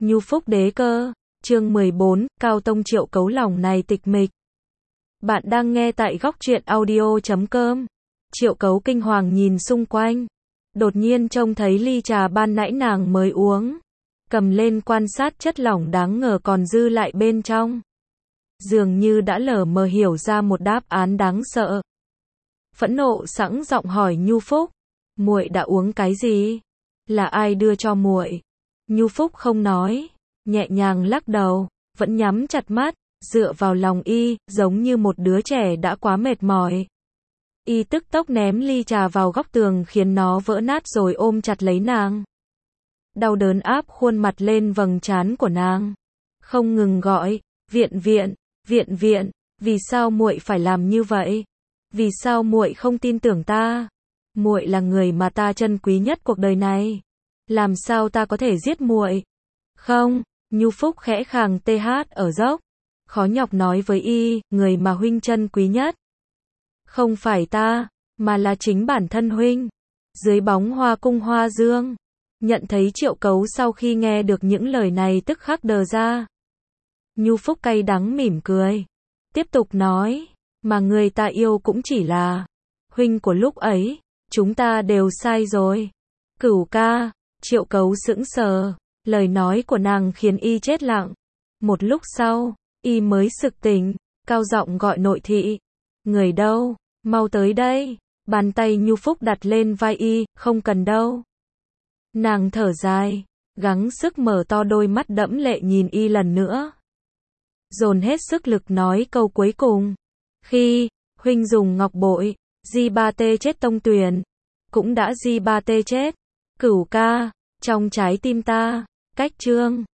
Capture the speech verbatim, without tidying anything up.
Nhu Phúc đế cơ, chương mười bốn, Cao Tông Triệu Cấu lòng này tịch mịch. Bạn đang nghe tại góc truyện audio chấm com. Triệu Cấu kinh hoàng nhìn xung quanh. Đột nhiên trông thấy ly trà ban nãy nàng mới uống. Cầm lên quan sát chất lỏng đáng ngờ còn dư lại bên trong. Dường như đã lờ mờ hiểu ra một đáp án đáng sợ. Phẫn nộ sẵn giọng hỏi Nhu Phúc. Muội đã uống cái gì? Là ai đưa cho muội? Nhu Phúc không nói, nhẹ nhàng lắc đầu, vẫn nhắm chặt mắt, dựa vào lòng y, giống như một đứa trẻ đã quá mệt mỏi. Y tức tốc ném ly trà vào góc tường khiến nó vỡ nát rồi ôm chặt lấy nàng. Đau đớn áp khuôn mặt lên vầng trán của nàng. Không ngừng gọi, viện viện, viện viện, vì sao muội phải làm như vậy? Vì sao muội không tin tưởng ta? Muội là người mà ta trân quý nhất cuộc đời này. Làm sao ta có thể giết muội? Không, Nhu Phúc khẽ khàng tê hát ở dốc. Khó nhọc nói với y, người mà huynh trân quý nhất. Không phải ta, mà là chính bản thân huynh. Dưới bóng hoa cung hoa dương. Nhận thấy Triệu Cấu sau khi nghe được những lời này tức khắc đờ ra. Nhu Phúc cay đắng mỉm cười. Tiếp tục nói, mà người ta yêu cũng chỉ là huynh của lúc ấy. Chúng ta đều sai rồi. Cửu ca. Triệu Cấu sững sờ, lời nói của nàng khiến y chết lặng. Một lúc sau, y mới sực tỉnh, cao giọng gọi nội thị. Người đâu? Mau tới đây. Bàn tay Nhu Phúc đặt lên vai y, không cần đâu. Nàng thở dài, gắng sức mở to đôi mắt đẫm lệ nhìn y lần nữa. Dồn hết sức lực nói câu cuối cùng. Khi, huynh dùng ngọc bội, Di Ba Tê chết tông tuyền, cũng đã Di Ba Tê chết. Cửu ca, trong trái tim ta, cách trương.